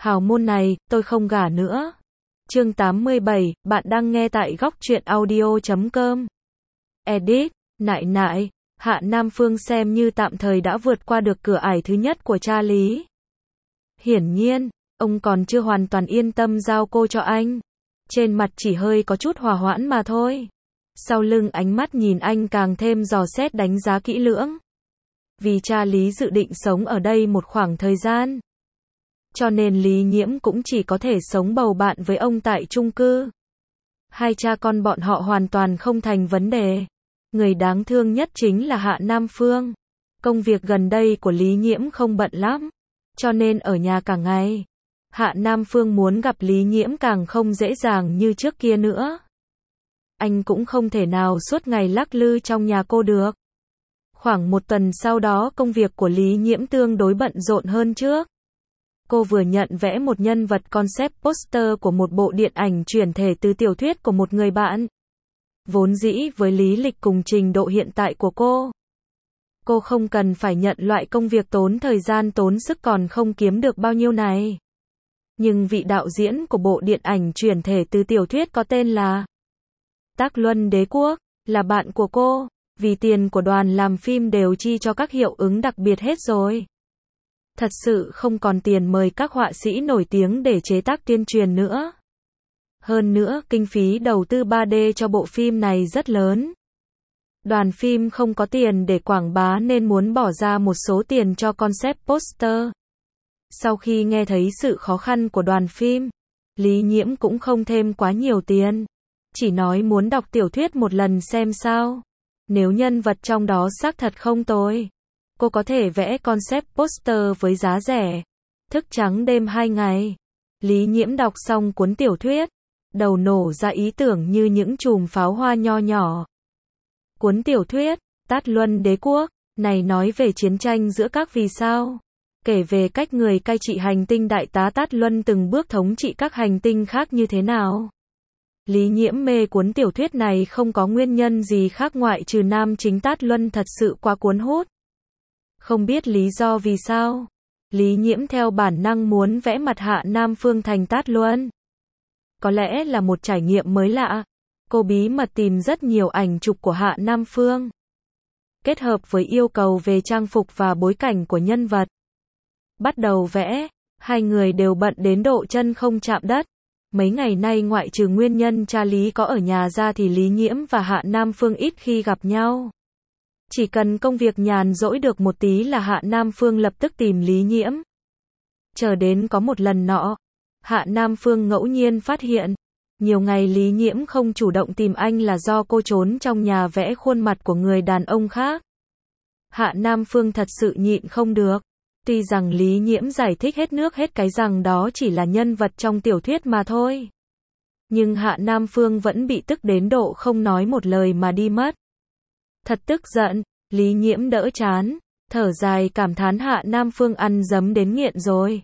Hào môn này, tôi không gả nữa. Chương 87, bạn đang nghe tại góc truyện audio.com. Edit, nại, Hạ Nam Phương xem như tạm thời đã vượt qua được cửa ải thứ nhất của cha Lý. Hiển nhiên, ông còn chưa hoàn toàn yên tâm giao cô cho anh. Trên mặt chỉ hơi có chút hòa hoãn mà thôi. Sau lưng ánh mắt nhìn anh càng thêm dò xét đánh giá kỹ lưỡng. Vì cha Lý dự định sống ở đây một khoảng thời gian. Cho nên Lý Nhiễm cũng chỉ có thể sống bầu bạn với ông tại chung cư. Hai cha con bọn họ hoàn toàn không thành vấn đề. Người đáng thương nhất chính là Hạ Nam Phương. Công việc gần đây của Lý Nhiễm không bận lắm, cho nên ở nhà cả ngày. Hạ Nam Phương muốn gặp Lý Nhiễm càng không dễ dàng như trước kia nữa. Anh cũng không thể nào suốt ngày lắc lư trong nhà cô được. Khoảng một tuần sau đó công việc của Lý Nhiễm tương đối bận rộn hơn trước. Cô vừa nhận vẽ một nhân vật concept poster của một bộ điện ảnh chuyển thể từ tiểu thuyết của một người bạn. Vốn dĩ với lý lịch cùng trình độ hiện tại của cô không cần phải nhận loại công việc tốn thời gian tốn sức còn không kiếm được bao nhiêu này. Nhưng vị đạo diễn của bộ điện ảnh chuyển thể từ tiểu thuyết có tên là Tác Luân Đế Quốc, là bạn của cô, vì tiền của đoàn làm phim đều chi cho các hiệu ứng đặc biệt hết rồi. Thật sự không còn tiền mời các họa sĩ nổi tiếng để chế tác tuyên truyền nữa. Hơn nữa, kinh phí đầu tư 3D cho bộ phim này rất lớn. Đoàn phim không có tiền để quảng bá nên muốn bỏ ra một số tiền cho concept poster. Sau khi nghe thấy sự khó khăn của đoàn phim, Lý Nhiễm cũng không thêm quá nhiều tiền. Chỉ nói muốn đọc tiểu thuyết một lần xem sao. Nếu nhân vật trong đó xác thật không tồi, cô có thể vẽ concept poster với giá rẻ. Thức trắng đêm 2 ngày. Lý Nhiễm đọc xong cuốn tiểu thuyết, đầu nổ ra ý tưởng như những chùm pháo hoa nho nhỏ. Cuốn tiểu thuyết, Tát Luân Đế Quốc, này nói về chiến tranh giữa các vì sao. Kể về cách người cai trị hành tinh đại tá Tát Luân từng bước thống trị các hành tinh khác như thế nào. Lý Nhiễm mê cuốn tiểu thuyết này không có nguyên nhân gì khác ngoại trừ nam chính Tát Luân thật sự quá cuốn hút. Không biết lý do vì sao, Lý Nhiễm theo bản năng muốn vẽ mặt Hạ Nam Phương thành Tát Luân. Có lẽ là một trải nghiệm mới lạ. Cô bí mật tìm rất nhiều ảnh chụp của Hạ Nam Phương. Kết hợp với yêu cầu về trang phục và bối cảnh của nhân vật. Bắt đầu vẽ, hai người đều bận đến độ chân không chạm đất. Mấy ngày nay ngoại trừ nguyên nhân cha Lý có ở nhà ra thì Lý Nhiễm và Hạ Nam Phương ít khi gặp nhau. Chỉ cần công việc nhàn rỗi được một tí là Hạ Nam Phương lập tức tìm Lý Nhiễm. Chờ đến có một lần nọ, Hạ Nam Phương ngẫu nhiên phát hiện, nhiều ngày Lý Nhiễm không chủ động tìm anh là do cô trốn trong nhà vẽ khuôn mặt của người đàn ông khác. Hạ Nam Phương thật sự nhịn không được. Tuy rằng Lý Nhiễm giải thích hết nước hết cái rằng đó chỉ là nhân vật trong tiểu thuyết mà thôi. Nhưng Hạ Nam Phương vẫn bị tức đến độ không nói một lời mà đi mất. Thật tức giận, Lý Nhiễm đỡ chán, thở dài cảm thán Hạ Nam Phương ăn dấm đến nghiện rồi.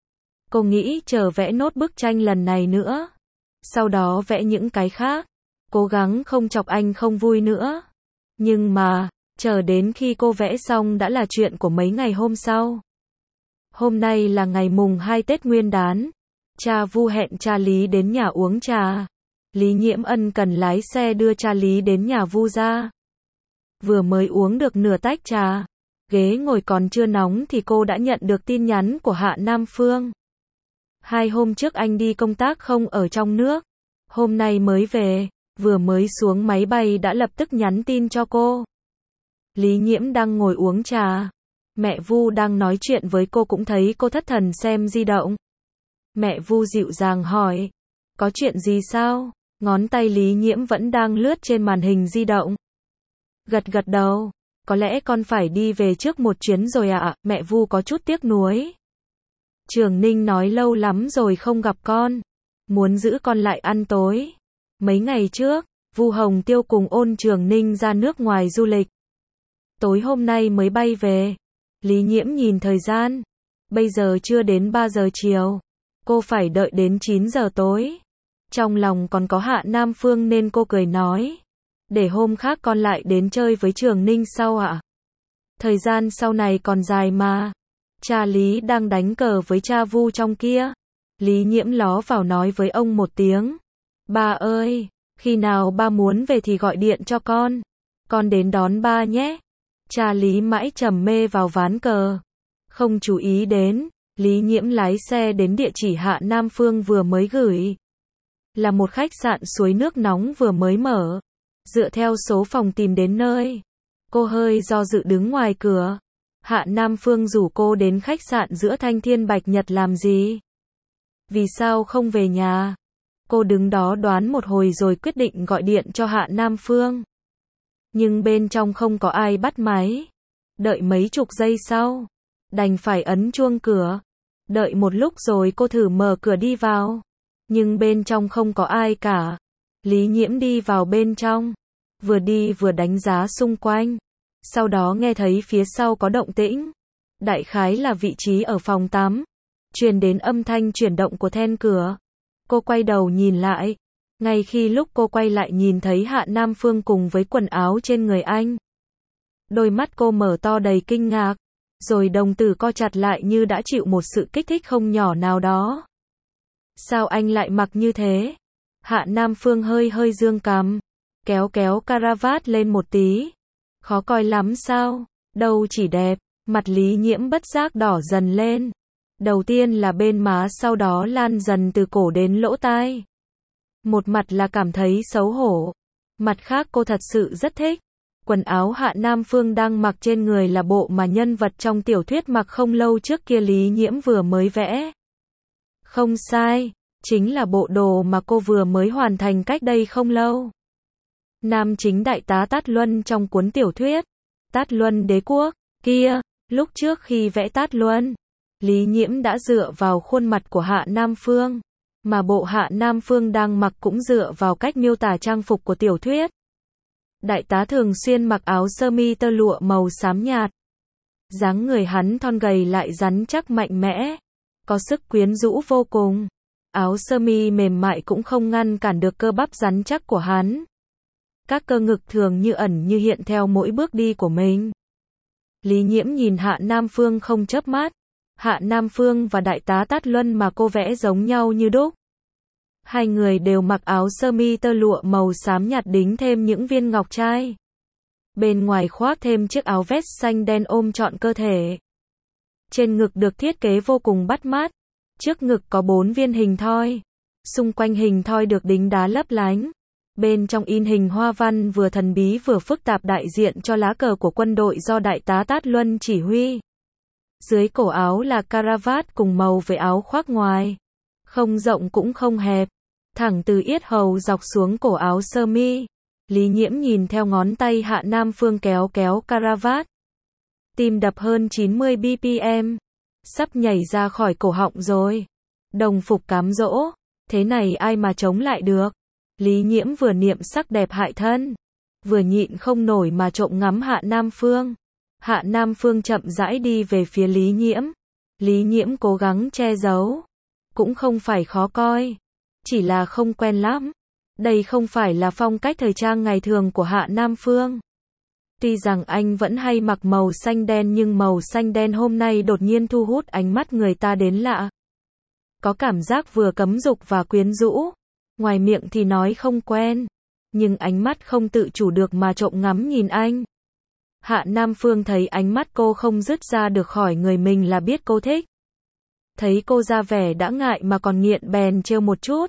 Cô nghĩ chờ vẽ nốt bức tranh lần này nữa. Sau đó vẽ những cái khác. Cố gắng không chọc anh không vui nữa. Nhưng mà, chờ đến khi cô vẽ xong đã là chuyện của mấy ngày hôm sau. Hôm nay là ngày mùng 2 Tết Nguyên đán. Cha Vu hẹn cha Lý đến nhà uống trà. Lý Nhiễm ân cần lái xe đưa cha Lý đến nhà Vu ra. Vừa mới uống được nửa tách trà, ghế ngồi còn chưa nóng thì cô đã nhận được tin nhắn của Hạ Nam Phương. 2 hôm trước anh đi công tác không ở trong nước. Hôm nay mới về, vừa mới xuống máy bay đã lập tức nhắn tin cho cô. Lý Nhiễm đang ngồi uống trà. Mẹ Vu đang nói chuyện với cô cũng thấy cô thất thần xem di động. Mẹ Vu dịu dàng hỏi, có chuyện gì sao? Ngón tay Lý Nhiễm vẫn đang lướt trên màn hình di động. Gật gật đầu, có lẽ con phải đi về trước một chuyến rồi ạ. Mẹ Vu có chút tiếc nuối. Trường Ninh nói lâu lắm rồi không gặp con, muốn giữ con lại ăn tối. Mấy ngày trước, Vu Hồng Tiêu cùng Ôn Trường Ninh ra nước ngoài du lịch. Tối hôm nay mới bay về. Lý Nhiễm nhìn thời gian, bây giờ chưa đến 3 giờ chiều, cô phải đợi đến 9 giờ tối. Trong lòng còn có Hạ Nam Phương nên cô cười nói, để hôm khác con lại đến chơi với Trường Ninh sau ạ. Thời gian sau này còn dài mà. Cha Lý đang đánh cờ với cha Vu trong kia. Lý Nhiễm ló vào nói với ông một tiếng. Ba ơi, khi nào ba muốn về thì gọi điện cho con đến đón ba nhé. Cha Lý mãi trầm mê vào ván cờ, không chú ý đến, Lý Nhiễm lái xe đến địa chỉ Hạ Nam Phương vừa mới gửi. Là một khách sạn suối nước nóng vừa mới mở. Dựa theo số phòng tìm đến nơi, cô hơi do dự đứng ngoài cửa. Hạ Nam Phương rủ cô đến khách sạn giữa Thanh Thiên Bạch Nhật làm gì? Vì sao không về nhà? Cô đứng đó đoán một hồi rồi quyết định gọi điện cho Hạ Nam Phương. Nhưng bên trong không có ai bắt máy. Đợi mấy chục giây sau, đành phải ấn chuông cửa. Đợi một lúc rồi cô thử mở cửa đi vào. Nhưng bên trong không có ai cả. Lý Nhiễm đi vào bên trong. Vừa đi vừa đánh giá xung quanh. Sau đó nghe thấy phía sau có động tĩnh. Đại khái là vị trí ở phòng tắm. Truyền đến âm thanh chuyển động của then cửa. Cô quay đầu nhìn lại. Ngay khi lúc cô quay lại nhìn thấy Hạ Nam Phương cùng với quần áo trên người anh. Đôi mắt cô mở to đầy kinh ngạc. Rồi đồng tử co chặt lại như đã chịu một sự kích thích không nhỏ nào đó. Sao anh lại mặc như thế? Hạ Nam Phương hơi dương cằm. Kéo caravat lên một tí. Khó coi lắm sao? Đâu chỉ đẹp. Mặt Lý Nhiễm bất giác đỏ dần lên. Đầu tiên là bên má, sau đó lan dần từ cổ đến lỗ tai. Một mặt là cảm thấy xấu hổ. Mặt khác cô thật sự rất thích. Quần áo Hạ Nam Phương đang mặc trên người là bộ mà nhân vật trong tiểu thuyết mặc không lâu trước kia Lý Nhiễm vừa mới vẽ. Không sai, chính là bộ đồ mà cô vừa mới hoàn thành cách đây không lâu. Nam chính đại tá Tát Luân trong cuốn tiểu thuyết Tát Luân Đế Quốc kia, lúc trước khi vẽ Tát Luân, Lý Nhiễm đã dựa vào khuôn mặt của Hạ Nam Phương, mà bộ Hạ Nam Phương đang mặc cũng dựa vào cách miêu tả trang phục của tiểu thuyết. Đại tá thường xuyên mặc áo sơ mi tơ lụa màu xám nhạt. Dáng người hắn thon gầy lại rắn chắc mạnh mẽ, có sức quyến rũ vô cùng. Áo sơ mi mềm mại cũng không ngăn cản được cơ bắp rắn chắc của hắn. Các cơ ngực thường như ẩn như hiện theo mỗi bước đi của mình. Lý Nhiễm nhìn Hạ Nam Phương không chớp mắt. Hạ Nam Phương và đại tá Tát Luân mà cô vẽ giống nhau như đúc. Hai người đều mặc áo sơ mi tơ lụa màu xám nhạt đính thêm những viên ngọc trai. Bên ngoài khoác thêm chiếc áo vest xanh đen ôm trọn cơ thể. Trên ngực được thiết kế vô cùng bắt mắt. Trước ngực có 4 viên hình thoi. Xung quanh hình thoi được đính đá lấp lánh. Bên trong in hình hoa văn vừa thần bí vừa phức tạp đại diện cho lá cờ của quân đội do đại tá Tát Luân chỉ huy. Dưới cổ áo là caravat cùng màu với áo khoác ngoài. Không rộng cũng không hẹp. Thẳng từ yết hầu dọc xuống cổ áo sơ mi. Lý Nhiễm nhìn theo ngón tay Hạ Nam Phương kéo caravat. Tim đập hơn 90 BPM. Sắp nhảy ra khỏi cổ họng rồi. Đồng phục cám dỗ. Thế này ai mà chống lại được. Lý Nhiễm vừa niệm sắc đẹp hại thân. Vừa nhịn không nổi mà trộm ngắm Hạ Nam Phương. Hạ Nam Phương chậm rãi đi về phía Lý Nhiễm. Lý Nhiễm cố gắng che giấu. Cũng không phải khó coi. Chỉ là không quen lắm. Đây không phải là phong cách thời trang ngày thường của Hạ Nam Phương. Tuy rằng anh vẫn hay mặc màu xanh đen nhưng màu xanh đen hôm nay đột nhiên thu hút ánh mắt người ta đến lạ. Có cảm giác vừa cấm dục và quyến rũ. Ngoài miệng thì nói không quen. Nhưng ánh mắt không tự chủ được mà trộm ngắm nhìn anh. Hạ Nam Phương thấy ánh mắt cô không dứt ra được khỏi người mình là biết cô thích. Thấy cô ra vẻ đã ngại mà còn nghiện bèn trêu một chút.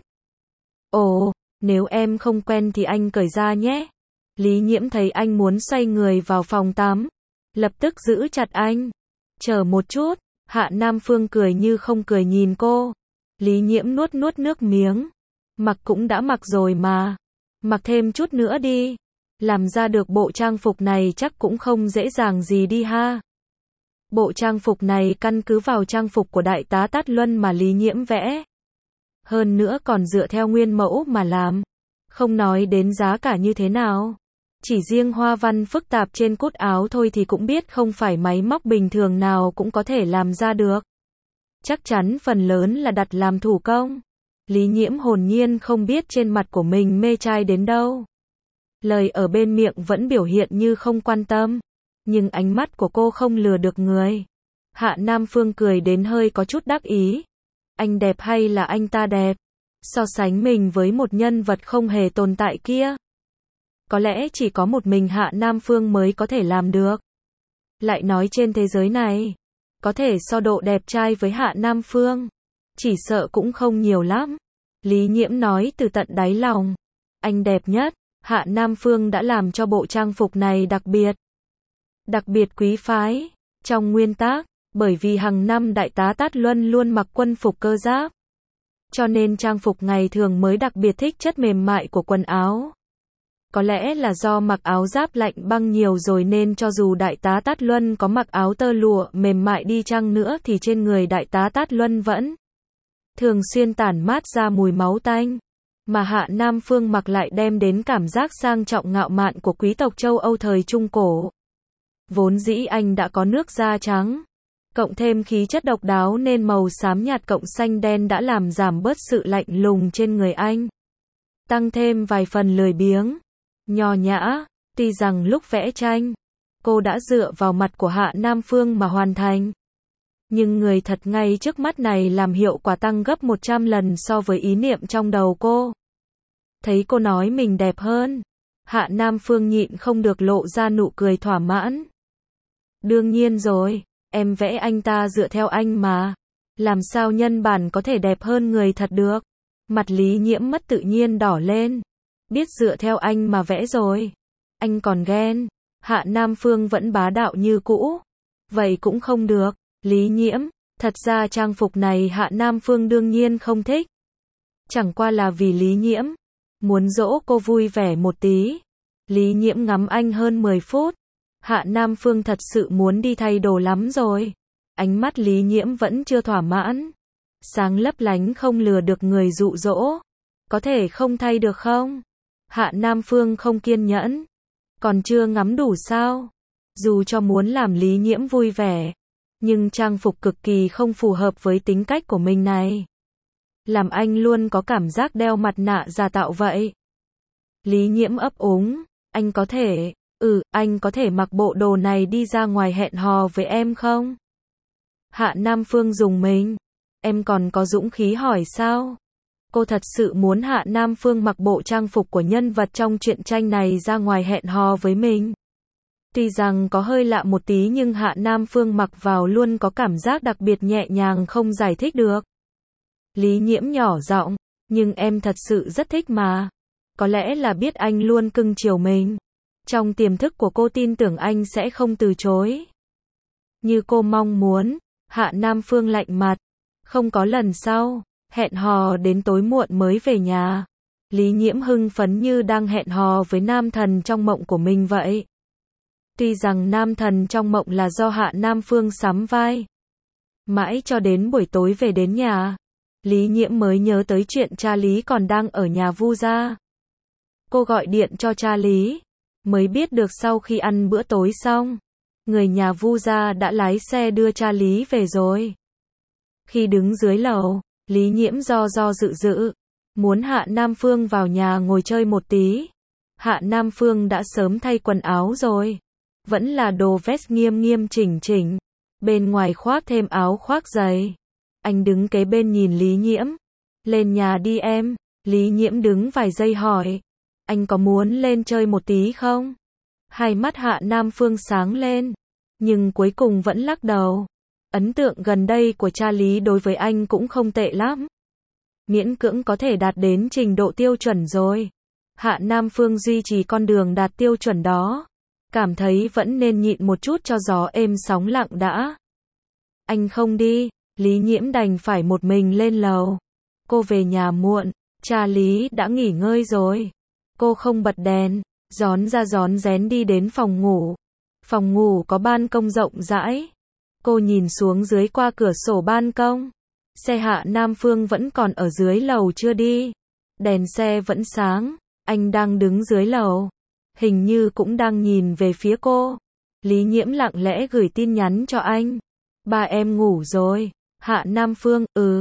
Ồ, nếu em không quen thì anh cởi ra nhé. Lý Nhiễm thấy anh muốn xoay người vào phòng tắm. Lập tức giữ chặt anh. Chờ một chút. Hạ Nam Phương cười như không cười nhìn cô. Lý Nhiễm nuốt nước miếng. Mặc cũng đã mặc rồi mà. Mặc thêm chút nữa đi. Làm ra được bộ trang phục này chắc cũng không dễ dàng gì đi ha. Bộ trang phục này căn cứ vào trang phục của đại tá Tát Luân mà Lý Nhiễm vẽ. Hơn nữa còn dựa theo nguyên mẫu mà làm. Không nói đến giá cả như thế nào. Chỉ riêng hoa văn phức tạp trên cúc áo thôi thì cũng biết không phải máy móc bình thường nào cũng có thể làm ra được. Chắc chắn phần lớn là đặt làm thủ công. Lý Nhiễm hồn nhiên không biết trên mặt của mình mê trai đến đâu. Lời ở bên miệng vẫn biểu hiện như không quan tâm. Nhưng ánh mắt của cô không lừa được người. Hạ Nam Phương cười đến hơi có chút đắc ý. Anh đẹp hay là anh ta đẹp? So sánh mình với một nhân vật không hề tồn tại kia. Có lẽ chỉ có một mình Hạ Nam Phương mới có thể làm được. Lại nói trên thế giới này, có thể so độ đẹp trai với Hạ Nam Phương, chỉ sợ cũng không nhiều lắm. Lý Nhiễm nói từ tận đáy lòng. Anh đẹp nhất. Hạ Nam Phương đã làm cho bộ trang phục này đặc biệt. Đặc biệt quý phái. Trong nguyên tắc, bởi vì hàng năm Đại tá Tát Luân luôn mặc quân phục cơ giáp. Cho nên trang phục ngày thường mới đặc biệt thích chất mềm mại của quần áo. Có lẽ là do mặc áo giáp lạnh băng nhiều rồi nên cho dù Đại tá Tát Luân có mặc áo tơ lụa mềm mại đi chăng nữa thì trên người Đại tá Tát Luân vẫn thường xuyên tản mát ra mùi máu tanh. Mà Hạ Nam Phương mặc lại đem đến cảm giác sang trọng ngạo mạn của quý tộc châu Âu thời Trung Cổ. Vốn dĩ anh đã có nước da trắng, cộng thêm khí chất độc đáo nên màu xám nhạt cộng xanh đen đã làm giảm bớt sự lạnh lùng trên người anh. Tăng thêm vài phần lười biếng, nho nhã, tuy rằng lúc vẽ tranh, cô đã dựa vào mặt của Hạ Nam Phương mà hoàn thành. Nhưng người thật ngay trước mắt này làm hiệu quả tăng gấp 100 lần so với ý niệm trong đầu cô. Thấy cô nói mình đẹp hơn, Hạ Nam Phương nhịn không được lộ ra nụ cười thỏa mãn. Đương nhiên rồi, em vẽ anh ta dựa theo anh mà. Làm sao nhân bản có thể đẹp hơn người thật được? Mặt Lý Nhiễm mất tự nhiên đỏ lên. Biết dựa theo anh mà vẽ rồi. Anh còn ghen. Hạ Nam Phương vẫn bá đạo như cũ. Vậy cũng không được. Lý Nhiễm, thật ra trang phục này Hạ Nam Phương đương nhiên không thích. Chẳng qua là vì Lý Nhiễm muốn dỗ cô vui vẻ một tí. Lý Nhiễm ngắm anh hơn 10 phút. Hạ Nam Phương thật sự muốn đi thay đồ lắm rồi. Ánh mắt Lý Nhiễm vẫn chưa thỏa mãn. Sáng lấp lánh không lừa được người dụ dỗ. Có thể không thay được không? Hạ Nam Phương không kiên nhẫn. Còn chưa ngắm đủ sao? Dù cho muốn làm Lý Nhiễm vui vẻ, nhưng trang phục cực kỳ không phù hợp với tính cách của mình này. Làm anh luôn có cảm giác đeo mặt nạ giả tạo vậy. Lý Nhiễm ấp úng. Anh có thể, anh có thể mặc bộ đồ này đi ra ngoài hẹn hò với em không? Hạ Nam Phương dùng mình. Em còn có dũng khí hỏi sao? Cô thật sự muốn Hạ Nam Phương mặc bộ trang phục của nhân vật trong truyện tranh này ra ngoài hẹn hò với mình. Tuy rằng có hơi lạ một tí nhưng Hạ Nam Phương mặc vào luôn có cảm giác đặc biệt nhẹ nhàng không giải thích được. Lý Nhiễm nhỏ giọng, nhưng em thật sự rất thích mà. Có lẽ là biết anh luôn cưng chiều mình. Trong tiềm thức của cô tin tưởng anh sẽ không từ chối. Như cô mong muốn, Hạ Nam Phương lạnh mặt. Không có lần sau, hẹn hò đến tối muộn mới về nhà. Lý Nhiễm hưng phấn như đang hẹn hò với nam thần trong mộng của mình vậy. Tuy rằng nam thần trong mộng là do Hạ Nam Phương sắm vai. Mãi cho đến buổi tối về đến nhà, Lý Nhiễm mới nhớ tới chuyện cha Lý còn đang ở nhà Vu gia. Cô gọi điện cho cha Lý, mới biết được sau khi ăn bữa tối xong, người nhà Vu gia đã lái xe đưa cha Lý về rồi. Khi đứng dưới lầu, Lý Nhiễm do dự, muốn Hạ Nam Phương vào nhà ngồi chơi một tí. Hạ Nam Phương đã sớm thay quần áo rồi, vẫn là đồ vest nghiêm chỉnh, bên ngoài khoác thêm áo khoác dày. Anh đứng kế bên nhìn Lý Nhiễm. Lên nhà đi em. Lý Nhiễm đứng vài giây hỏi. Anh có muốn lên chơi một tí không? Hai mắt Hạ Nam Phương sáng lên, nhưng cuối cùng vẫn lắc đầu. Ấn tượng gần đây của cha Lý đối với anh cũng không tệ lắm. Miễn cưỡng có thể đạt đến trình độ tiêu chuẩn rồi. Hạ Nam Phương duy trì con đường đạt tiêu chuẩn đó. Cảm thấy vẫn nên nhịn một chút cho gió êm sóng lặng đã. Anh không đi. Lý Nhiễm đành phải một mình lên lầu. Cô về nhà muộn, cha Lý đã nghỉ ngơi rồi. Cô không bật đèn, rón ra rón rén đi đến phòng ngủ. Phòng ngủ có ban công rộng rãi. Cô nhìn xuống dưới qua cửa sổ ban công. Xe Hạ Nam Phương vẫn còn ở dưới lầu chưa đi. Đèn xe vẫn sáng, anh đang đứng dưới lầu. Hình như cũng đang nhìn về phía cô. Lý Nhiễm lặng lẽ gửi tin nhắn cho anh. Ba em ngủ rồi. Hạ Nam Phương,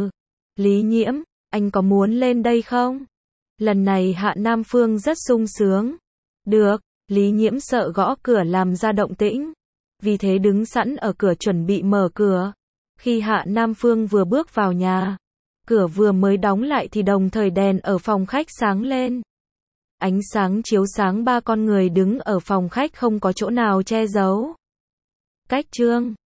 Lý Nhiễm, anh có muốn lên đây không? Lần này Hạ Nam Phương rất sung sướng. Được, Lý Nhiễm sợ gõ cửa làm ra động tĩnh. Vì thế đứng sẵn ở cửa chuẩn bị mở cửa. Khi Hạ Nam Phương vừa bước vào nhà, Cửa vừa mới đóng lại thì đồng thời đèn ở phòng khách sáng lên. Ánh sáng chiếu sáng ba con người đứng ở phòng khách không có chỗ nào che giấu. Cách Trương